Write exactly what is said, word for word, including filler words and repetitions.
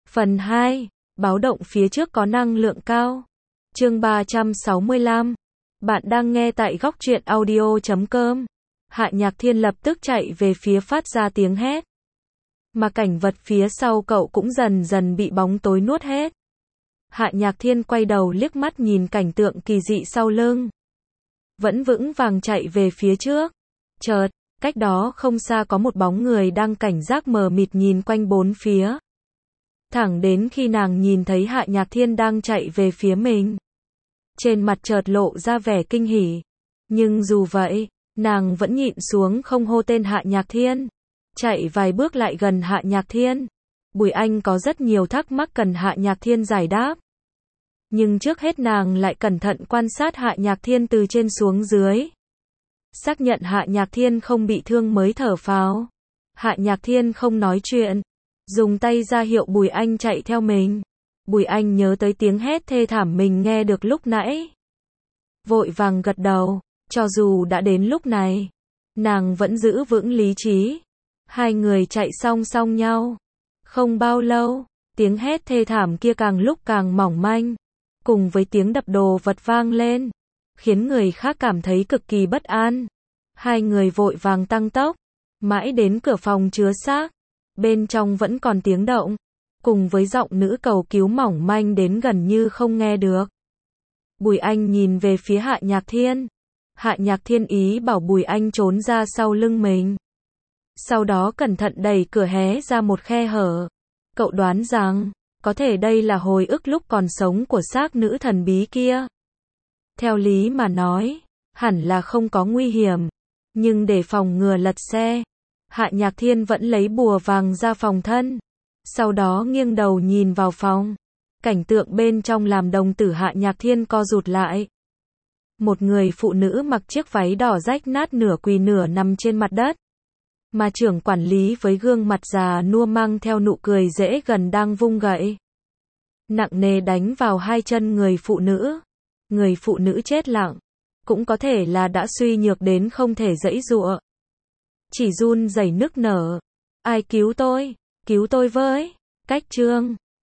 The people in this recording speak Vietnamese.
Phần hai, báo động phía trước có năng lượng cao. Chương ba trăm sáu mươi lăm. Bạn đang nghe tại góc truyện audio chấm com. Hạ Nhạc Thiên lập tức chạy về phía phát ra tiếng hét. Mà cảnh vật phía sau cậu cũng dần dần bị bóng tối nuốt hết. Hạ Nhạc Thiên quay đầu liếc mắt nhìn cảnh tượng kỳ dị sau lưng. Vẫn vững vàng chạy về phía trước. Chợt, cách đó không xa có một bóng người đang cảnh giác mờ mịt nhìn quanh bốn phía. Thẳng đến khi nàng nhìn thấy Hạ Nhạc Thiên đang chạy về phía mình. Trên mặt chợt lộ ra vẻ kinh hỉ. Nhưng dù vậy, nàng vẫn nhịn xuống không hô tên Hạ Nhạc Thiên. Chạy vài bước lại gần Hạ Nhạc Thiên. Bùi Anh có rất nhiều thắc mắc cần Hạ Nhạc Thiên giải đáp. Nhưng trước hết nàng lại cẩn thận quan sát Hạ Nhạc Thiên từ trên xuống dưới. Xác nhận Hạ Nhạc Thiên không bị thương mới thở phào. Hạ Nhạc Thiên không nói chuyện. Dùng tay ra hiệu Bùi Anh chạy theo mình. Bùi Anh nhớ tới tiếng hét thê thảm mình nghe được lúc nãy. Vội vàng gật đầu, cho dù đã đến lúc này. Nàng vẫn giữ vững lý trí. Hai người chạy song song nhau. Không bao lâu, tiếng hét thê thảm kia càng lúc càng mỏng manh. Cùng với tiếng đập đồ vật vang lên. Khiến người khác cảm thấy cực kỳ bất an. Hai người vội vàng tăng tốc. Mãi đến cửa phòng chứa xác. Bên trong vẫn còn tiếng động. Cùng với giọng nữ cầu cứu mỏng manh đến gần như không nghe được. Bùi Anh nhìn về phía Hạ Nhạc Thiên. Hạ Nhạc Thiên ý bảo Bùi Anh trốn ra sau lưng mình. Sau đó cẩn thận đẩy cửa hé ra một khe hở. Cậu đoán rằng, có thể đây là hồi ức lúc còn sống của xác nữ thần bí kia. Theo lý mà nói, hẳn là không có nguy hiểm. Nhưng để phòng ngừa lật xe, Hạ Nhạc Thiên vẫn lấy bùa vàng ra phòng thân. Sau đó nghiêng đầu nhìn vào phòng. Cảnh tượng bên trong làm đồng tử Hạ Nhạc Thiên co rụt lại. Một người phụ nữ mặc chiếc váy đỏ rách nát nửa quỳ nửa nằm trên mặt đất. Mà trưởng quản lý với gương mặt già nua mang theo nụ cười dễ gần đang vung gậy. Nặng nề đánh vào hai chân người phụ nữ. Người phụ nữ chết lặng. Cũng có thể là đã suy nhược đến không thể giãy giụa. Chỉ run rẩy nức nở. Ai cứu tôi? Cứu tôi với. Cách chương.